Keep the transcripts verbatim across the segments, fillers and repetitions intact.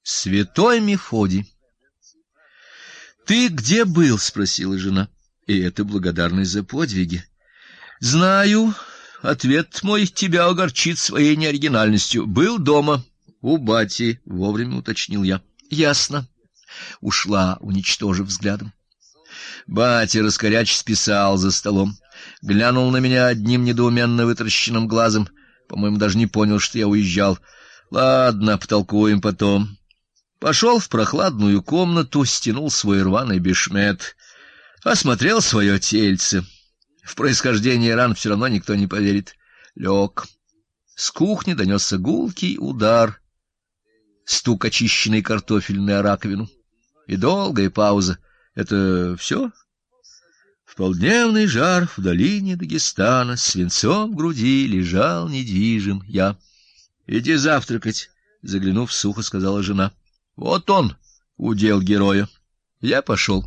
Святой Мефодий. «Ты где был?» — спросила жена. И это благодарность за подвиги. «Знаю. Ответ мой тебя огорчит своей неоригинальностью. Был дома. У бати», — вовремя уточнил я. «Ясно». Ушла, уничтожив взглядом. Батя, раскорячись, писал за столом. Глянул на меня одним недоуменно вытаращенным глазом. По-моему, даже не понял, что я уезжал. Ладно, потолкуем потом. Пошел в прохладную комнату, стянул свой рваный бешмет, осмотрел свое тельце. В происхождение ран все равно никто не поверит. Лег. С кухни донесся гулкий удар, стук очищенной картофельной о раковину. И долгая пауза. Это все? В полдневный жар в долине Дагестана с свинцом в груди лежал недвижим я. — Иди завтракать, — заглянув сухо, сказала жена. — Вот он, удел героя. Я пошел.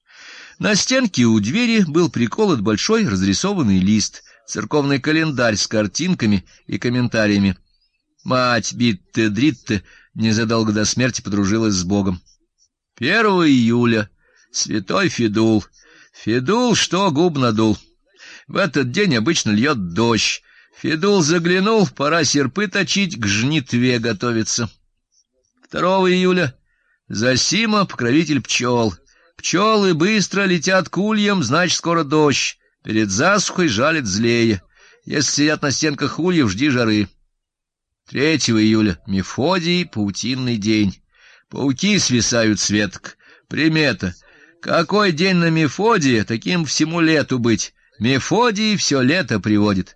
На стенке у двери был приколот большой разрисованный лист, церковный календарь с картинками и комментариями. Мать Битте-Дритте незадолго до смерти подружилась с Богом. Первого июля. Святой Федул. Федул что губ надул. В этот день обычно льет дождь. Федул заглянул, пора серпы точить, к жнитве готовиться. Второго июля. Зосима, покровитель пчел. Пчелы быстро летят к ульям, значит, скоро дождь. Перед засухой жалит злее. Если сидят на стенках ульев, жди жары. Третьего июля. Мефодий, паутинный день. Пауки свисают с веток. Примета. Какой день на Мефодия, таким всему лету быть. Мефодий все лето приводит.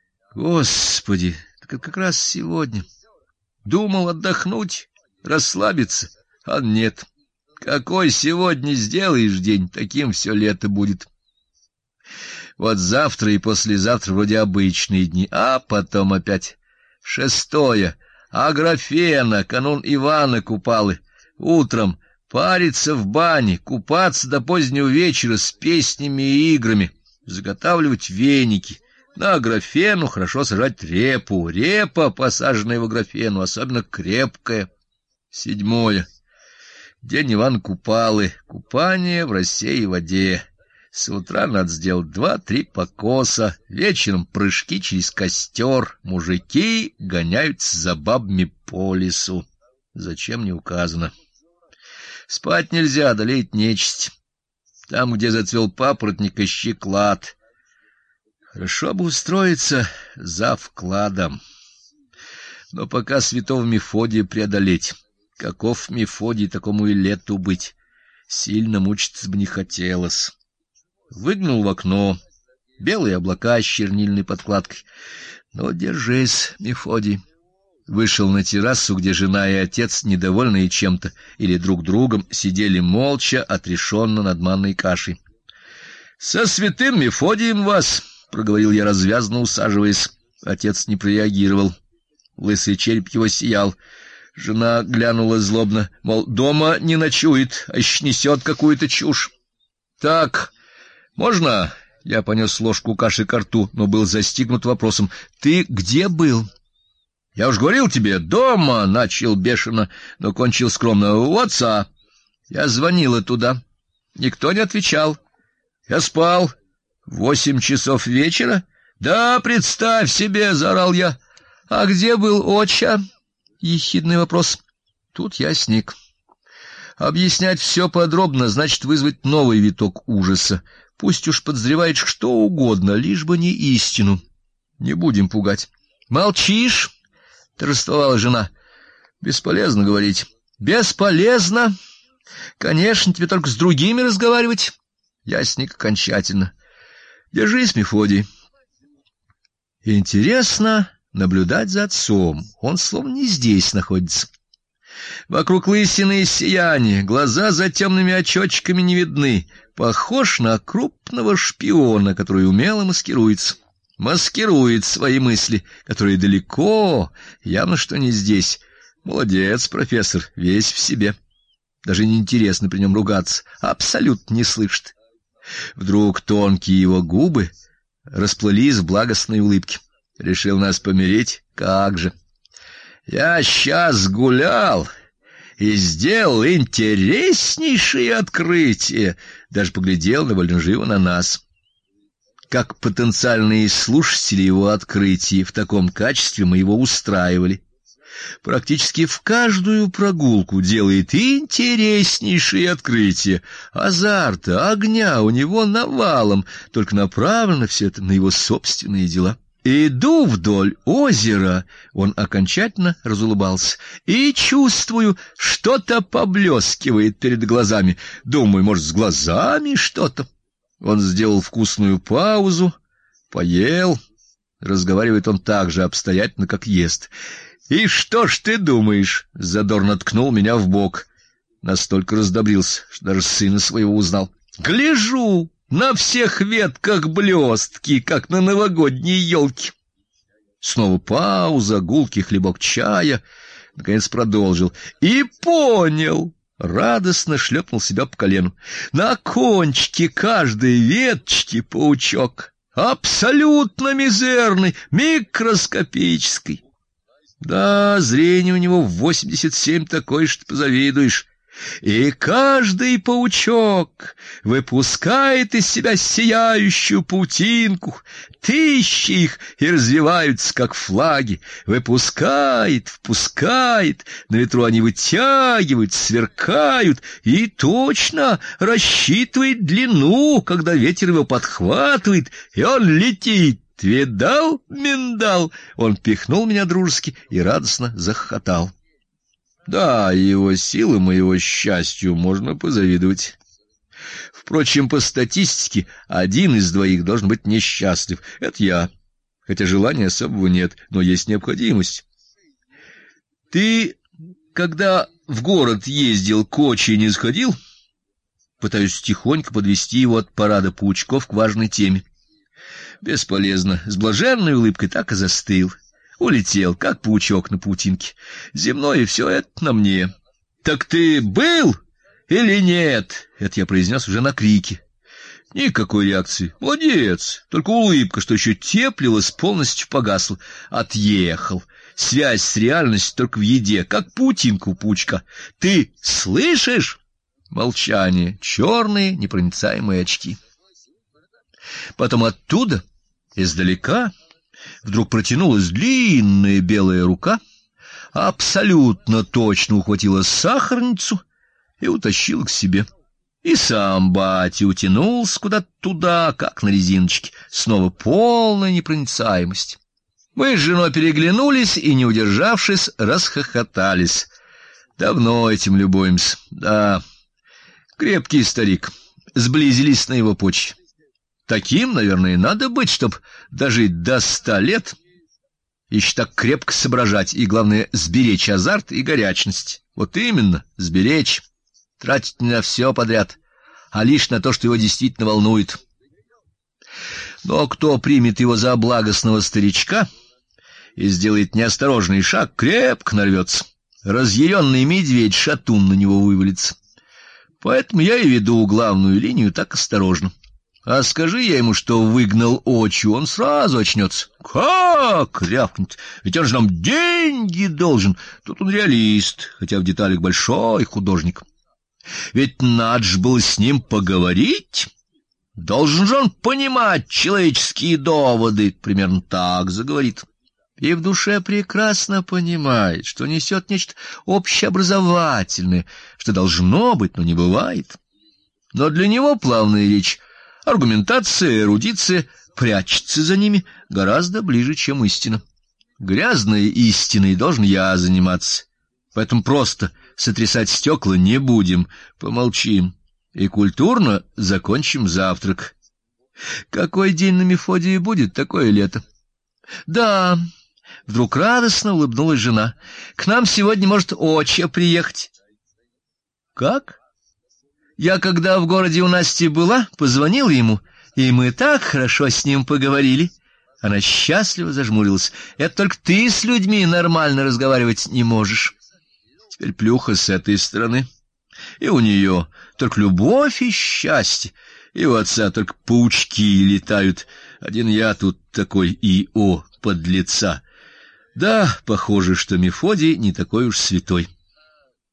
Господи, так как раз сегодня. Думал отдохнуть, расслабиться, а нет. Какой сегодня сделаешь день, таким все лето будет. Вот завтра и послезавтра вроде обычные дни, а потом опять шестое. Аграфена, канун Ивана Купалы. Утром париться в бане, купаться до позднего вечера с песнями и играми, заготавливать веники. На Аграфену хорошо сажать репу. Репа, посаженная в Аграфену, особенно крепкая. Седьмое. День Ивана Купалы. Купание в росе и воде. С утра надо сделать два-три покоса, вечером прыжки через костер. Мужики гоняются за бабами по лесу. Зачем, не указано. Спать нельзя, одолеть нечисть. Там, где зацвел папоротник, ищи клад. Хорошо бы устроиться за вкладом. Но пока святого Мефодия преодолеть. Каков Мефодий, такому и лету быть. Сильно мучиться бы не хотелось. Выглянул в окно. Белые облака с чернильной подкладкой. Но держись, Мефодий. Вышел на террасу, где жена и отец, недовольные чем-то или друг другом, сидели молча, отрешенно над манной кашей. — Со святым Мефодием вас! — проговорил я развязно, усаживаясь. Отец не прореагировал. Лысый череп его сиял. Жена глянула злобно, мол, дома не ночует, а еще несет какую-то чушь. — Так, можно? Я понес ложку каши ко рту, но был застигнут вопросом. — Ты где был? — Я уж говорил тебе, дома, — начал бешено, но кончил скромно. — У отца. Я звонила туда. Никто не отвечал. Я спал. Восемь часов вечера? Да, представь себе, — заорал я. — А где был отча? Ехидный вопрос. Тут я сник. Объяснять все подробно значит вызвать новый виток ужаса. Пусть уж подозревает что угодно, лишь бы не истину. Не будем пугать. — Молчишь? — торжествовала жена. — Бесполезно говорить. — Бесполезно? Конечно, тебе только с другими разговаривать. Я сник окончательно. Держись, Мефодий. Интересно наблюдать за отцом. Он словно не здесь находится. Вокруг лысины и сияние, глаза за темными очечками не видны. Похож на крупного шпиона, который умело маскируется. Маскирует свои мысли, которые далеко, явно что не здесь. Молодец, профессор, весь в себе. Даже неинтересно при нем ругаться, абсолютно не слышит. Вдруг тонкие его губы расплылись в благостной улыбке. Решил нас помирить? Как же! Я сейчас гулял и сделал интереснейшее открытие, даже поглядел довольно живо на нас. Как потенциальные слушатели его открытий в таком качестве мы его устраивали. Практически в каждую прогулку делает интереснейшие открытия. Азарта, огня у него навалом, только направлено все это на его собственные дела. Иду вдоль озера, он окончательно разулыбался, и чувствую, что-то поблескивает перед глазами. Думаю, может, с глазами что-то. Он сделал вкусную паузу, поел. Разговаривает он так же обстоятельно, как ест. «И что ж ты думаешь?» — задорно ткнул меня в бок. Настолько раздобрился, что даже сына своего узнал. «Гляжу, на всех ветках блестки, как на новогодней елке». Снова пауза, гулкий хлебок чая. Наконец продолжил. «И понял!» Радостно шлепнул себя по колену. «На кончике каждой веточки паучок, абсолютно мизерный, микроскопический. Да, зрение у него в восемьдесят семь такое, что позавидуешь. И каждый паучок выпускает из себя сияющую паутинку, тысячи их и развиваются, как флаги, выпускает, впускает, на ветру они вытягивают, сверкают и точно рассчитывает длину, когда ветер его подхватывает, и он летит. Видал, миндал?» Он пихнул меня дружески и радостно захохотал. Да, его силам и его счастью можно позавидовать. Впрочем, по статистике, один из двоих должен быть несчастлив. Это я, хотя желания особого нет, но есть необходимость. Ты, когда в город ездил, к Очи не сходил? Пытаюсь тихонько подвести его от парада паучков к важной теме. Бесполезно. С блаженной улыбкой так и застыл. Улетел, как паучок на паутинке. Земное все это на мне. Так ты был или нет? Это я произнес уже на крике. Никакой реакции. Молодец. Только улыбка, что еще теплилась, полностью погасла. Отъехал. Связь с реальностью только в еде, как паутинка у паучка. Ты слышишь? Молчание. Черные непроницаемые очки. Потом оттуда, издалека, вдруг протянулась длинная белая рука, абсолютно точно ухватила сахарницу и утащила к себе. И сам батя утянулся куда-то туда, как на резиночке, снова полная непроницаемость. Мы с женой переглянулись и, не удержавшись, расхохотались. Давно этим любуемся. Да, крепкий старик, сблизились на его почве. Таким, наверное, надо быть, чтоб дожить до ста лет, еще так крепко соображать, и, главное, сберечь азарт и горячность. Вот именно, сберечь, тратить не на все подряд, а лишь на то, что его действительно волнует. Но кто примет его за благостного старичка и сделает неосторожный шаг, крепко нарвется. Разъяренный медведь-шатун на него вывалится. Поэтому я и веду главную линию так осторожно. А скажи я ему, что выгнал Очу, он сразу очнется. Как? Рявкнет. Ведь он же нам деньги должен. Тут он реалист, хотя в деталях большой художник. Ведь надо же было с ним поговорить. Должен же он понимать человеческие доводы. Примерно так заговорит. И в душе прекрасно понимает, что несет нечто общеобразовательное, что должно быть, но не бывает. Но для него плавная речь, аргументация, эрудиция прячется за ними гораздо ближе, чем истина. Грязной истиной должен я заниматься, поэтому просто сотрясать стекла не будем, помолчим и культурно закончим завтрак. Какой день на Мефодии будет, такое лето. Да, вдруг радостно улыбнулась жена. К нам сегодня может Оча приехать. Как? Я, когда в городе у Насти была, позвонила ему, и мы так хорошо с ним поговорили. Она счастливо зажмурилась. Это только ты с людьми нормально разговаривать не можешь. Теперь плюха с этой стороны. И у нее только любовь и счастье. И у отца только паучки летают. Один я тут такой и-о, подлеца. Да, похоже, что Мефодий не такой уж святой.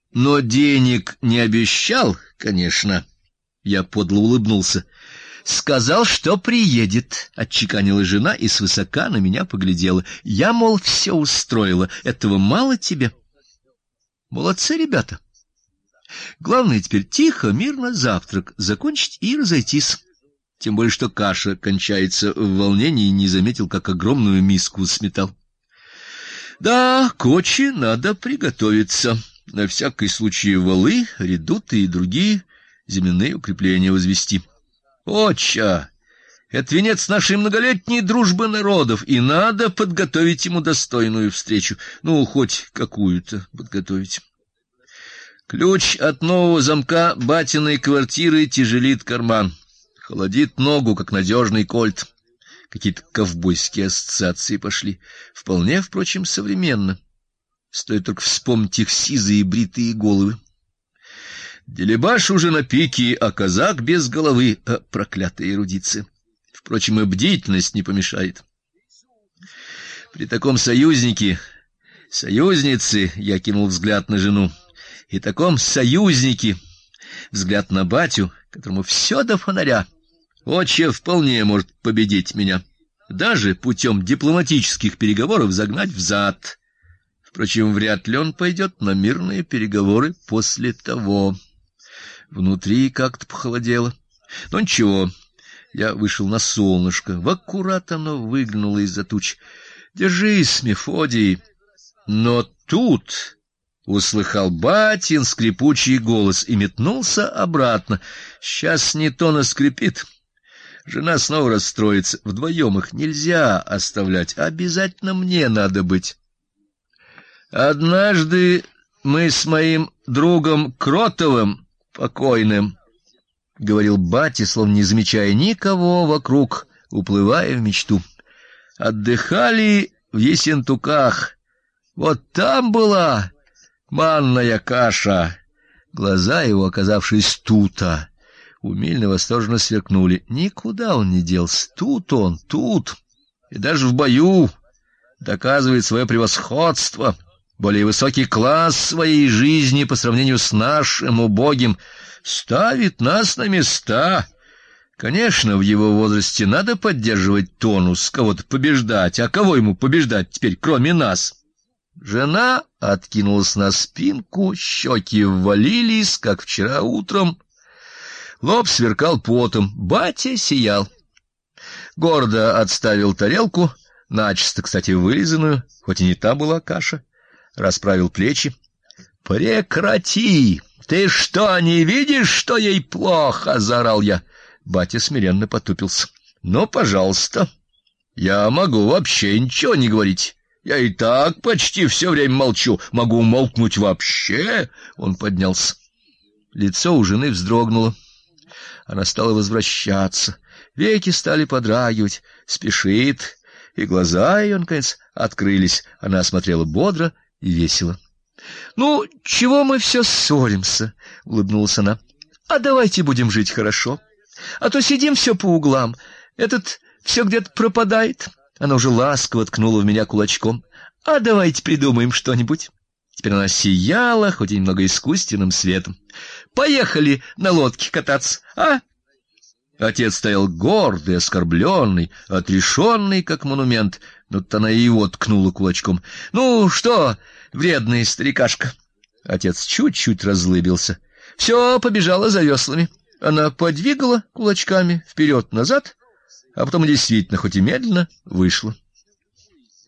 Но денег не обещал, конечно. Я подло улыбнулся. Сказал, что приедет, отчеканила жена и свысока на меня поглядела. Я, мол, все устроила. Этого мало тебе? Молодцы ребята. Главное теперь тихо, мирно завтрак закончить и разойтись. Тем более что каша кончается. В волнении не заметил, как огромную миску сметал. Да, к ночи надо приготовиться. На всякий случай валы, редуты и другие земляные укрепления возвести. Отча, это венец нашей многолетней дружбы народов, и надо подготовить ему достойную встречу. Ну, хоть какую-то подготовить. Ключ от нового замка батиной квартиры тяжелит карман, холодит ногу, как надежный кольт. Какие-то ковбойские ассоциации пошли. Вполне, впрочем, современно. Стоит только вспомнить их сизые бритые головы. Делебаш уже на пике, а казак без головы, а проклятые эрудиции. Впрочем, и бдительность не помешает. При таком союзнике, союзнице, я кинул взгляд на жену, и таком союзнике, взгляд на батю, которому все до фонаря, отче вполне может победить меня, даже путем дипломатических переговоров загнать взад. Впрочем, вряд ли он пойдет на мирные переговоры после того. Внутри как-то похолодело. Но ничего, я вышел на солнышко, в аккурат оно выглянуло из-за туч. Держись, Мефодий. Но тут услыхал батин скрипучий голос и метнулся обратно. Сейчас не то наскрипит. Жена снова расстроится. Вдвоем их нельзя оставлять, обязательно мне надо быть. Однажды мы с моим другом Кротовым покойным, — говорил батя, словно не замечая никого вокруг, уплывая в мечту. Отдыхали в Ессентуках. Вот там была манная каша. Глаза его, оказавшись тута, умильно восторженно сверкнули. Никуда он не делся. Тут он, тут. И даже в бою доказывает свое превосходство. Более высокий класс своей жизни по сравнению с нашим убогим, ставит нас на места. Конечно, в его возрасте надо поддерживать тонус, кого-то побеждать, а кого ему побеждать теперь, кроме нас? Жена откинулась на спинку, щеки ввалились, как вчера утром. Лоб сверкал потом, батя сиял. Гордо отставил тарелку, начисто, кстати, вылизанную, хоть и не та была каша. Расправил плечи. Прекрати! Ты что, не видишь, что ей плохо, заорал я. Батя смиренно потупился. Ну, пожалуйста. Я могу вообще ничего не говорить. Я и так почти все время молчу. Могу молкнуть вообще. Он поднялся. Лицо у жены вздрогнуло. Она стала возвращаться. Веки стали подрагивать. Спешит. И глаза ее, наконец, открылись. Она смотрела бодро и весело. — Ну, чего мы все ссоримся? — улыбнулась она. — А давайте будем жить хорошо. А то сидим все по углам. Этот все где-то пропадает. Она уже ласково ткнула в меня кулачком. — А давайте придумаем что-нибудь. Теперь она сияла, хоть и немного искусственным светом. — Поехали на лодке кататься, а? Отец стоял гордый, оскорбленный, отрешенный, как монумент, но тут она и его ткнула кулачком. — Ну что, вредный старикашка? Отец чуть-чуть разлыбился. Все побежало за веслами. Она подвигала кулачками вперед-назад, а потом действительно, хоть и медленно, вышла.